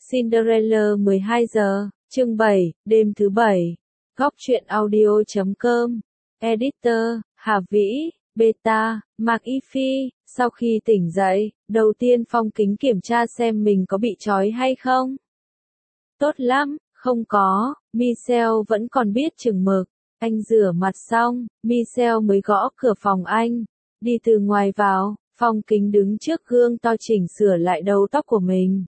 Cinderella 12 giờ, chương 7, đêm thứ 7. Góc truyện audio.com. Editor, Hà Vĩ, Beta, Mạc Y Phi. Sau khi tỉnh dậy, đầu tiên Phong Kính kiểm tra xem mình có bị trói hay không. Tốt lắm, không có, Michelle vẫn còn biết chừng mực. Anh rửa mặt xong, Michelle mới gõ cửa phòng anh. Đi từ ngoài vào, Phong Kính đứng trước gương to chỉnh sửa lại đầu tóc của mình.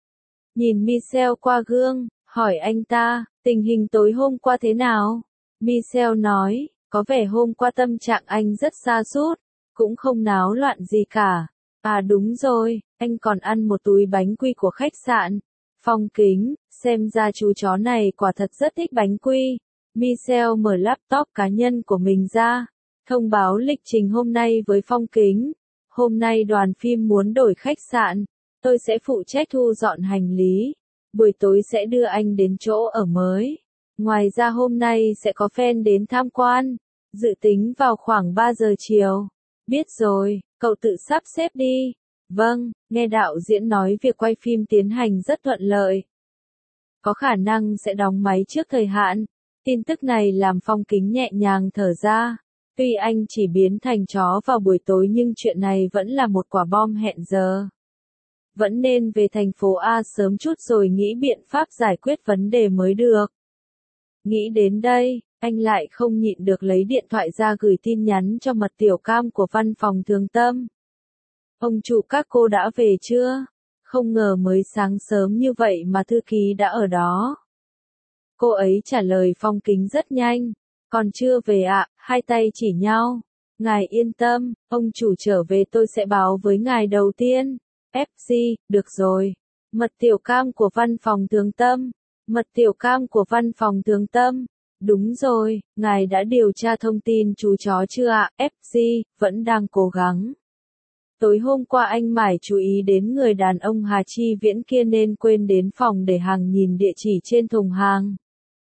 Nhìn Michelle qua gương, hỏi anh ta, tình hình tối hôm qua thế nào? Michelle nói, có vẻ hôm qua tâm trạng anh rất sa sút, cũng không náo loạn gì cả. À đúng rồi, anh còn ăn một túi bánh quy của khách sạn. Phong Kính, xem ra chú chó này quả thật rất thích bánh quy. Michelle mở laptop cá nhân của mình ra, thông báo lịch trình hôm nay với Phong Kính. Hôm nay đoàn phim muốn đổi khách sạn. Tôi sẽ phụ trách thu dọn hành lý. Buổi tối sẽ đưa anh đến chỗ ở mới. Ngoài ra hôm nay sẽ có fan đến tham quan. Dự tính vào khoảng 3 giờ chiều. Biết rồi, cậu tự sắp xếp đi. Vâng, nghe đạo diễn nói việc quay phim tiến hành rất thuận lợi. Có khả năng sẽ đóng máy trước thời hạn. Tin tức này làm Phong Kính nhẹ nhàng thở ra. Tuy anh chỉ biến thành chó vào buổi tối nhưng chuyện này vẫn là một quả bom hẹn giờ. Vẫn nên về thành phố A sớm chút rồi nghĩ biện pháp giải quyết vấn đề mới được. Nghĩ đến đây, anh lại không nhịn được lấy điện thoại ra gửi tin nhắn cho mật tiểu cam của văn phòng Thường Tâm. Ông chủ các cô đã về chưa? Không ngờ mới sáng sớm như vậy mà thư ký đã ở đó. Cô ấy trả lời Phong Kính rất nhanh. Còn chưa về ạ, hai tay chỉ nhau. Ngài yên tâm, ông chủ trở về tôi sẽ báo với ngài đầu tiên. FC, được rồi. Mật tiểu cam của văn phòng Thường Tâm. Mật tiểu cam của văn phòng Thường Tâm. Đúng rồi, ngài đã điều tra thông tin chú chó chưa ạ? FC, vẫn đang cố gắng. Tối hôm qua anh mải chú ý đến người đàn ông Hà Chi Viễn kia nên quên đến phòng để hàng nhìn địa chỉ trên thùng hàng.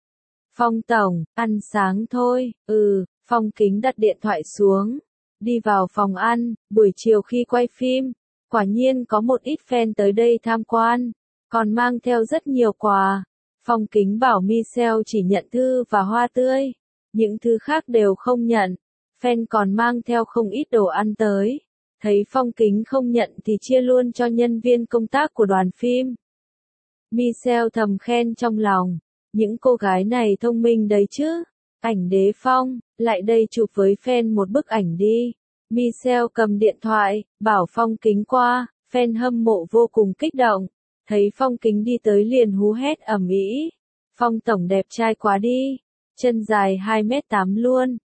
Phong tổng, ăn sáng thôi. Phong Kính đặt điện thoại xuống. Đi vào phòng ăn, buổi chiều khi quay phim. Quả nhiên có một ít fan tới đây tham quan, còn mang theo rất nhiều quà. Phong Kính bảo Michelle chỉ nhận thư và hoa tươi, những thứ khác đều không nhận. Fan còn mang theo không ít đồ ăn tới. Thấy Phong Kính không nhận thì chia luôn cho nhân viên công tác của đoàn phim. Michelle thầm khen trong lòng, những cô gái này thông minh đấy chứ. Ảnh Đế Phong, lại đây chụp với fan một bức ảnh đi. Michelle cầm điện thoại, bảo Phong Kính qua, fan hâm mộ vô cùng kích động. Thấy Phong Kính đi tới liền hú hét ầm ĩ. Phong tổng đẹp trai quá đi, chân dài 2m8 luôn.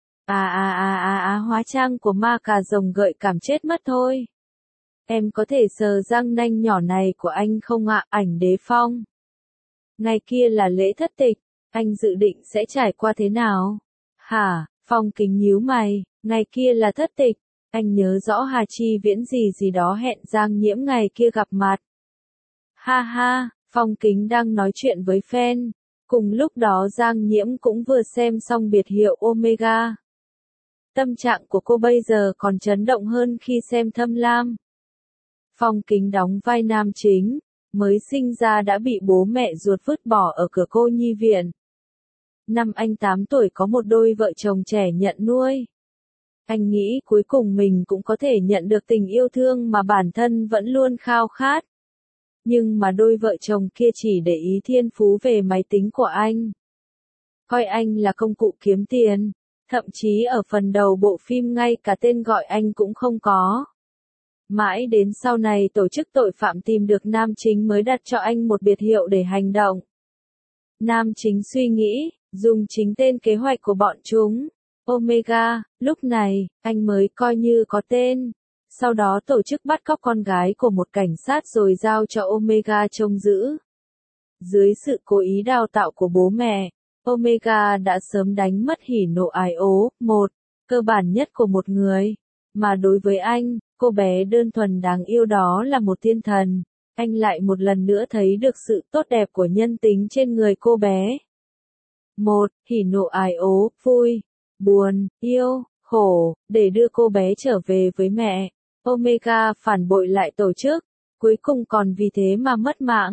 Hóa trang của ma cà rồng gợi cảm chết mất thôi. Em có thể sờ răng nanh nhỏ này của anh không ạ? Ảnh Đế Phong. Ngày kia là lễ thất tịch, anh dự định sẽ trải qua thế nào? Hả? Phong Kính nhíu mày, ngày kia là thất tịch. Anh nhớ rõ Hà Chi Viễn gì đó hẹn Giang Nhiễm ngày kia gặp mặt. Ha ha, Phong Kính đang nói chuyện với fan. Cùng lúc đó Giang Nhiễm cũng vừa xem xong biệt hiệu Omega. Tâm trạng của cô bây giờ còn chấn động hơn khi xem Thâm Lam. Phong Kính đóng vai nam chính, mới sinh ra đã bị bố mẹ ruột vứt bỏ ở cửa cô nhi viện. Năm anh 8 tuổi có một đôi vợ chồng trẻ nhận nuôi. Anh nghĩ cuối cùng mình cũng có thể nhận được tình yêu thương mà bản thân vẫn luôn khao khát. Nhưng mà đôi vợ chồng kia chỉ để ý thiên phú về máy tính của anh. Coi anh là công cụ kiếm tiền. Thậm chí ở phần đầu bộ phim ngay cả tên gọi anh cũng không có. Mãi đến sau này tổ chức tội phạm tìm được nam chính mới đặt cho anh một biệt hiệu để hành động. Nam chính suy nghĩ, dùng chính tên kế hoạch của bọn chúng. Omega, lúc này, anh mới coi như có tên. Sau đó tổ chức bắt cóc con gái của một cảnh sát rồi giao cho Omega trông giữ. Dưới sự cố ý đào tạo của bố mẹ, Omega đã sớm đánh mất hỉ nộ ái ố, một, cơ bản nhất của một người. Mà đối với anh, cô bé đơn thuần đáng yêu đó là một thiên thần. Anh lại một lần nữa thấy được sự tốt đẹp của nhân tính trên người cô bé. Một, hỉ nộ ái ố, vui, buồn, yêu, khổ, để đưa cô bé trở về với mẹ. Omega phản bội lại tổ chức, cuối cùng còn vì thế mà mất mạng.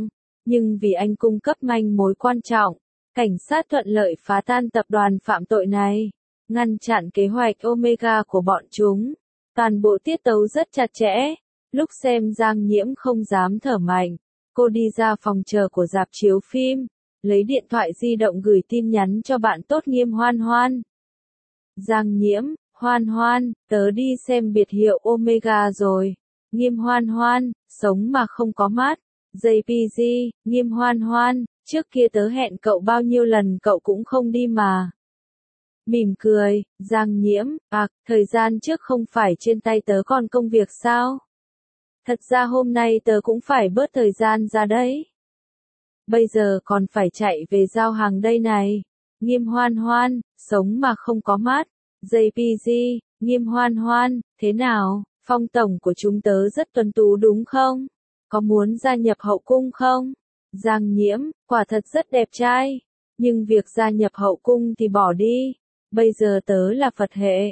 Nhưng vì anh cung cấp manh mối quan trọng, cảnh sát thuận lợi phá tan tập đoàn phạm tội này, ngăn chặn kế hoạch Omega của bọn chúng. Toàn bộ tiết tấu rất chặt chẽ. Lúc xem Giang Nhiễm không dám thở mạnh. Cô đi ra phòng chờ của rạp chiếu phim, lấy điện thoại di động gửi tin nhắn cho bạn tốt Nghiêm Hoan Hoan. Giang Nhiễm, Hoan Hoan, tớ đi xem biệt hiệu Omega rồi. Nghiêm Hoan Hoan, sống mà không có mắt. JPG, Nghiêm Hoan Hoan, trước kia tớ hẹn cậu bao nhiêu lần cậu cũng không đi mà. Mỉm cười, Giang Nhiễm, thời gian trước không phải trên tay tớ còn công việc sao? Thật ra hôm nay tớ cũng phải bớt thời gian ra đấy. Bây giờ còn phải chạy về giao hàng đây này. Nghiêm Hoan Hoan, sống mà không có mắt. JPG, Nghiêm Hoan Hoan, thế nào? Phong tổng của chúng tớ rất tuấn tú đúng không? Có muốn gia nhập hậu cung không? Giang Nhiễm, quả thật rất đẹp trai. Nhưng việc gia nhập hậu cung thì bỏ đi. Bây giờ tớ là Phật hệ.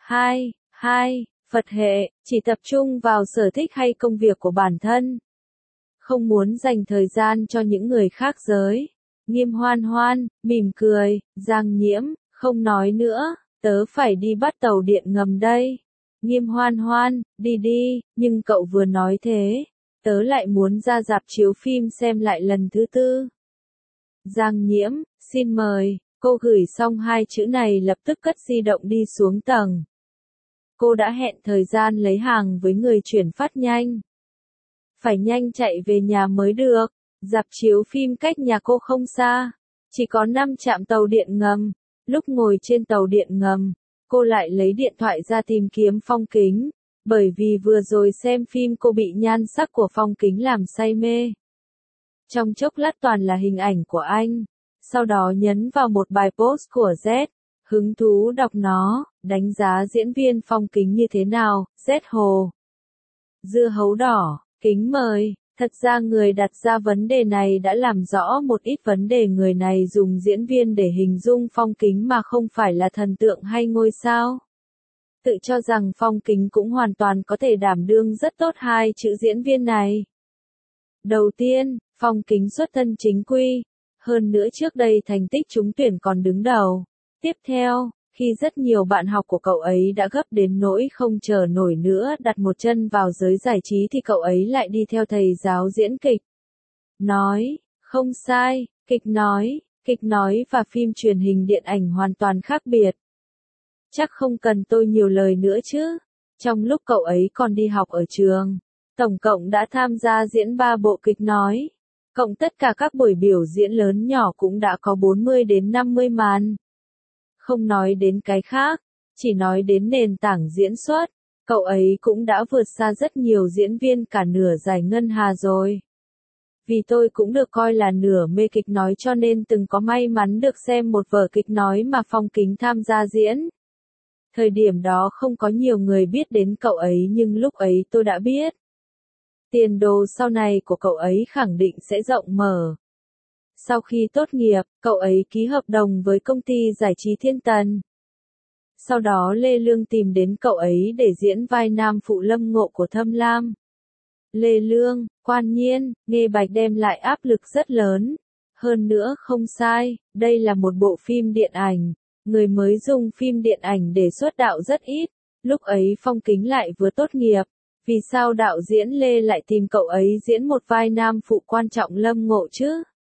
Phật hệ, chỉ tập trung vào sở thích hay công việc của bản thân. Không muốn dành thời gian cho những người khác giới. Nghiêm Hoan Hoan, mỉm cười, Giang Nhiễm, không nói nữa, tớ phải đi bắt tàu điện ngầm đây. Nghiêm Hoan Hoan, đi đi, nhưng cậu vừa nói thế, tớ lại muốn ra rạp chiếu phim xem lại lần thứ tư. Giang Nhiễm, xin mời, cô gửi xong hai chữ này lập tức cất di động đi xuống tầng. Cô đã hẹn thời gian lấy hàng với người chuyển phát nhanh. Phải nhanh chạy về nhà mới được, rạp chiếu phim cách nhà cô không xa, chỉ có 5 trạm tàu điện ngầm. Lúc ngồi trên tàu điện ngầm, cô lại lấy điện thoại ra tìm kiếm Phong Kính, bởi vì vừa rồi xem phim cô bị nhan sắc của Phong Kính làm say mê. Trong chốc lát toàn là hình ảnh của anh, sau đó nhấn vào một bài post của Z, hứng thú đọc nó, đánh giá diễn viên Phong Kính như thế nào, Z Hồ. Dưa hấu đỏ, kính mời. Thật ra người đặt ra vấn đề này đã làm rõ một ít vấn đề, người này dùng diễn viên để hình dung Phong Kính mà không phải là thần tượng hay ngôi sao. Tự cho rằng Phong Kính cũng hoàn toàn có thể đảm đương rất tốt hai chữ diễn viên này. Đầu tiên, Phong Kính xuất thân chính quy, hơn nữa trước đây thành tích trúng tuyển còn đứng đầu. Tiếp theo, khi rất nhiều bạn học của cậu ấy đã gấp đến nỗi không chờ nổi nữa đặt một chân vào giới giải trí thì cậu ấy lại đi theo thầy giáo diễn kịch. Nói, không sai, kịch nói và phim truyền hình điện ảnh hoàn toàn khác biệt. Chắc không cần tôi nhiều lời nữa chứ. Trong lúc cậu ấy còn đi học ở trường, tổng cộng đã tham gia diễn 3 bộ kịch nói. Cộng tất cả các buổi biểu diễn lớn nhỏ cũng đã có 40 đến 50 màn. Không nói đến cái khác, chỉ nói đến nền tảng diễn xuất, cậu ấy cũng đã vượt xa rất nhiều diễn viên cả nửa giải ngân hà rồi. Vì tôi cũng được coi là nửa mê kịch nói cho nên từng có may mắn được xem một vở kịch nói mà Phong Kính tham gia diễn. Thời điểm đó không có nhiều người biết đến cậu ấy nhưng lúc ấy tôi đã biết. Tiền đồ sau này của cậu ấy khẳng định sẽ rộng mở. Sau khi tốt nghiệp, cậu ấy ký hợp đồng với công ty giải trí Thiên Tần. Sau đó Lê Lương tìm đến cậu ấy để diễn vai nam phụ Lâm Ngộ của Thâm Lam. Lê Lương, Quan Nhiên, Nghê Bạch đem lại áp lực rất lớn. Hơn nữa không sai, đây là một bộ phim điện ảnh. Người mới dùng phim điện ảnh để xuất đạo rất ít. Lúc ấy Phong Kính lại vừa tốt nghiệp. Vì sao đạo diễn Lê lại tìm cậu ấy diễn một vai nam phụ quan trọng Lâm Ngộ chứ?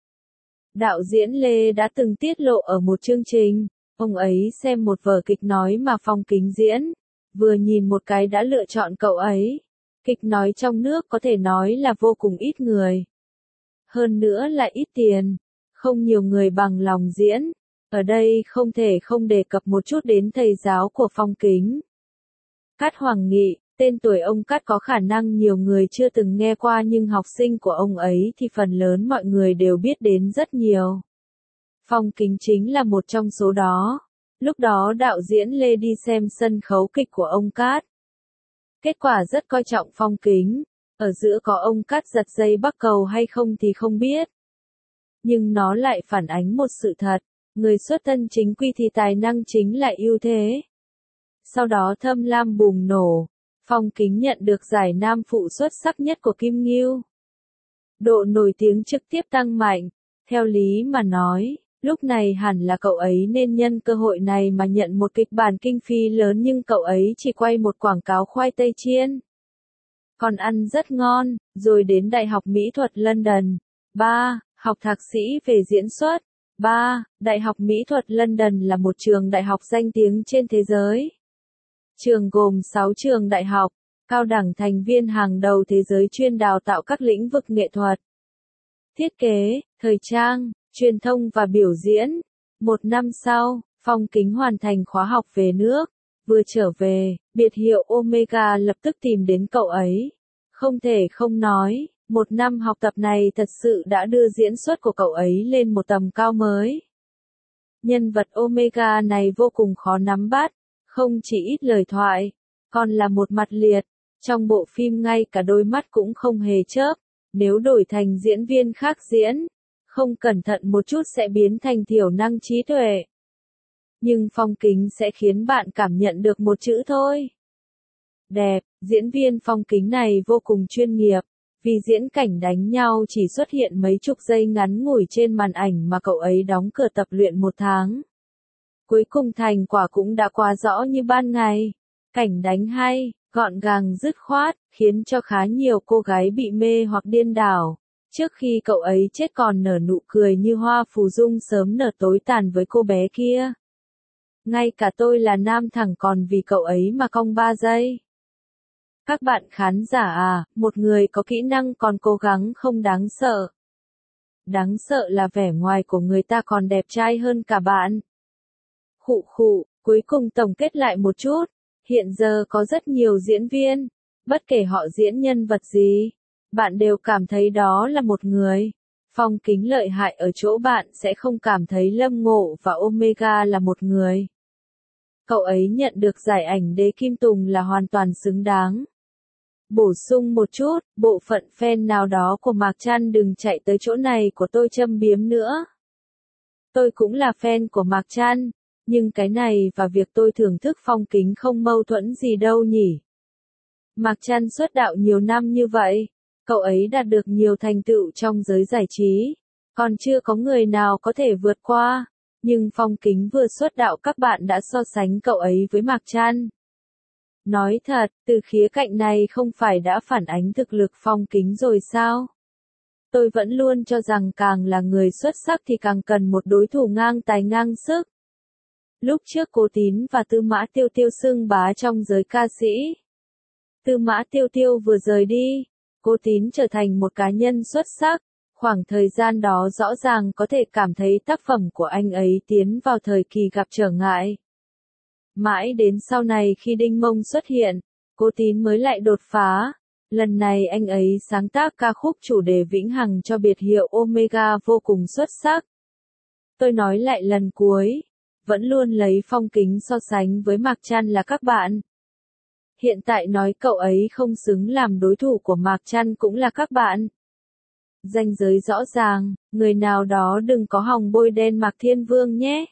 Đạo diễn Lê đã từng tiết lộ ở một chương trình, ông ấy xem một vở kịch nói mà Phong Kính diễn, vừa nhìn một cái đã lựa chọn cậu ấy. Kịch nói trong nước có thể nói là vô cùng ít người. Hơn nữa là ít tiền, không nhiều người bằng lòng diễn. Ở đây không thể không đề cập một chút đến thầy giáo của Phong Kính. Cát Hoàng Nghị, tên tuổi ông Cát có khả năng nhiều người chưa từng nghe qua nhưng học sinh của ông ấy thì phần lớn mọi người đều biết đến rất nhiều. Phong Kính chính là một trong số đó. Lúc đó đạo diễn Lê đi xem sân khấu kịch của ông Cát. Kết quả rất coi trọng Phong Kính. Ở giữa có ông Cát giật dây bắc cầu hay không thì không biết. Nhưng nó lại phản ánh một sự thật. Người xuất thân chính quy thì tài năng chính là ưu thế. Sau đó Thâm Lam bùng nổ. Phong Kính nhận được giải nam phụ xuất sắc nhất của Kim Ngưu. độ nổi tiếng trực tiếp tăng mạnh. Theo lý mà nói, lúc này hẳn là cậu ấy nên nhân cơ hội này mà nhận một kịch bản kinh phí lớn, nhưng cậu ấy chỉ quay một quảng cáo khoai tây chiên. Còn ăn rất ngon, rồi đến Đại học Mỹ thuật London. 3. Học thạc sĩ về diễn xuất. 3. Đại học Mỹ thuật London là một trường đại học danh tiếng trên thế giới. Trường gồm 6 trường đại học, cao đẳng thành viên hàng đầu thế giới chuyên đào tạo các lĩnh vực nghệ thuật, thiết kế, thời trang, truyền thông và biểu diễn. Một năm sau, Phong Kính hoàn thành khóa học về nước. Vừa trở về, biệt hiệu Omega lập tức tìm đến cậu ấy. Không thể không nói, một năm học tập này thật sự đã đưa diễn xuất của cậu ấy lên một tầm cao mới. Nhân vật Omega này vô cùng khó nắm bắt, không chỉ ít lời thoại, còn là một mặt liệt. Trong bộ phim ngay cả đôi mắt cũng không hề chớp. Nếu đổi thành diễn viên khác diễn, không cẩn thận một chút sẽ biến thành thiểu năng trí tuệ. Nhưng Phong Kính sẽ khiến bạn cảm nhận được một chữ thôi. Đẹp. Diễn viên Phong Kính này vô cùng chuyên nghiệp, vì diễn cảnh đánh nhau chỉ xuất hiện mấy chục giây ngắn ngủi trên màn ảnh mà cậu ấy đóng cửa tập luyện một tháng. Cuối cùng thành quả cũng đã quá rõ như ban ngày. Cảnh đánh hay, gọn gàng dứt khoát, khiến cho khá nhiều cô gái bị mê hoặc điên đảo. Trước khi cậu ấy chết còn nở nụ cười như hoa phù dung sớm nở tối tàn với cô bé kia. Ngay cả tôi là nam thẳng còn vì cậu ấy mà cong 3 giây. Các bạn khán giả à, một người có kỹ năng còn cố gắng không đáng sợ. Đáng sợ là vẻ ngoài của người ta còn đẹp trai hơn cả bạn. Khụ khụ, cuối cùng tổng kết lại một chút. Hiện giờ có rất nhiều diễn viên, bất kể họ diễn nhân vật gì, bạn đều cảm thấy đó là một người. Phong Kính lợi hại ở chỗ bạn sẽ không cảm thấy Lâm Ngộ và Omega là một người. Cậu ấy nhận được giải ảnh đế Kim Tùng là hoàn toàn xứng đáng. Bổ sung một chút, bộ phận fan nào đó của Mạc Trăn đừng chạy tới chỗ này của tôi châm biếm nữa. Tôi cũng là fan của Mạc Trăn, nhưng cái này và việc tôi thưởng thức Phong Kính không mâu thuẫn gì đâu nhỉ. Mạc Trăn xuất đạo nhiều năm như vậy, cậu ấy đạt được nhiều thành tựu trong giới giải trí, còn chưa có người nào có thể vượt qua, nhưng Phong Kính vừa xuất đạo các bạn đã so sánh cậu ấy với Mạc Trăn. Nói thật, từ khía cạnh này không phải đã phản ánh thực lực Phong Kính rồi sao? Tôi vẫn luôn cho rằng càng là người xuất sắc thì càng cần một đối thủ ngang tài ngang sức. Lúc trước Cố Tín và Tư Mã Tiêu Tiêu xưng bá trong giới ca sĩ. Tư Mã Tiêu Tiêu vừa rời đi, Cố Tín trở thành một cá nhân xuất sắc. Khoảng thời gian đó rõ ràng có thể cảm thấy tác phẩm của anh ấy tiến vào thời kỳ gặp trở ngại. Mãi đến sau này khi Đinh Mông xuất hiện, Cố Tín mới lại đột phá. Lần này anh ấy sáng tác ca khúc chủ đề vĩnh hằng cho biệt hiệu Omega vô cùng xuất sắc. Tôi nói lại lần cuối, vẫn luôn lấy Phong Kính so sánh với Mạc Trăn là các bạn. Hiện tại nói cậu ấy không xứng làm đối thủ của Mạc Trăn cũng là các bạn. Ranh giới rõ ràng, người nào đó đừng có hòng bôi đen Mạc Thiên Vương nhé.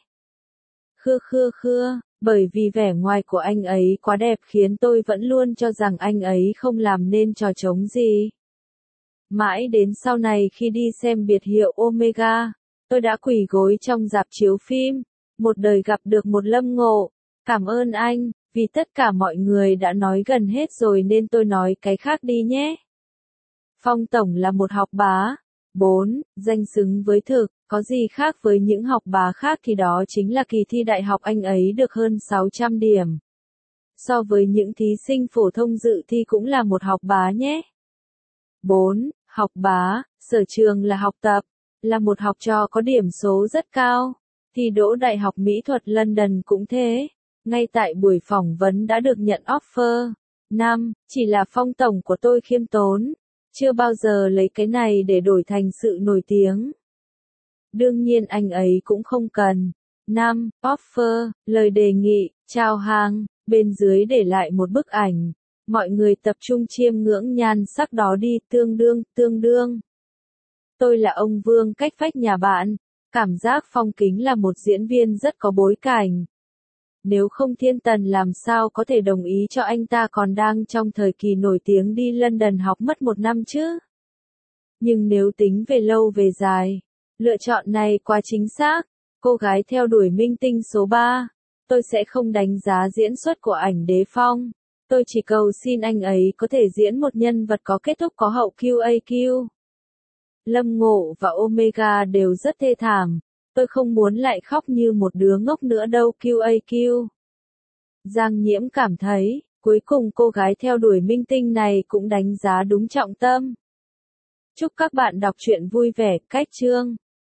Khưa, bởi vì vẻ ngoài của anh ấy quá đẹp khiến tôi vẫn luôn cho rằng anh ấy không làm nên trò trống gì. Mãi đến sau này khi đi xem biệt hiệu Omega, tôi đã quỳ gối trong rạp chiếu phim, một đời gặp được một Lâm Ngộ. Cảm ơn anh, vì tất cả mọi người đã nói gần hết rồi nên tôi nói cái khác đi nhé. Phong Tổng là một học bá. 4. Danh xứng với thực, có gì khác với những học bá khác thì đó chính là kỳ thi đại học anh ấy được hơn 600 điểm. So với những thí sinh phổ thông dự thi cũng là một học bá nhé. 4. Học bá, sở trường là học tập, là một học trò có điểm số rất cao. Thi đỗ Đại học Mỹ thuật London cũng thế. Ngay tại buổi phỏng vấn đã được nhận offer. 5. Chỉ là Phong Tổng của tôi khiêm tốn. Chưa bao giờ lấy cái này để đổi thành sự nổi tiếng. Đương nhiên anh ấy cũng không cần. 5. Offer, lời đề nghị, chào hàng, bên dưới để lại một bức ảnh. Mọi người tập trung chiêm ngưỡng nhan sắc đó đi, tương đương. Tôi là ông Vương Cách Phách nhà bạn. Cảm giác Phong Kính là một diễn viên rất có bối cảnh. Nếu không Thiên Tần làm sao có thể đồng ý cho anh ta còn đang trong thời kỳ nổi tiếng đi London học mất 1 năm chứ? Nhưng nếu tính về lâu về dài, lựa chọn này quá chính xác. Cô gái theo đuổi minh tinh số 3. Tôi sẽ không đánh giá diễn xuất của ảnh Đế Phong. Tôi chỉ cầu xin anh ấy có thể diễn một nhân vật có kết thúc có hậu QAQ. Lâm Ngộ và Omega đều rất thê thảm. Tôi không muốn lại khóc như một đứa ngốc nữa đâu QAQ. Giang Nhiễm cảm thấy, cuối cùng cô gái theo đuổi minh tinh này cũng đánh giá đúng trọng tâm. Chúc các bạn đọc truyện vui vẻ, cách chương.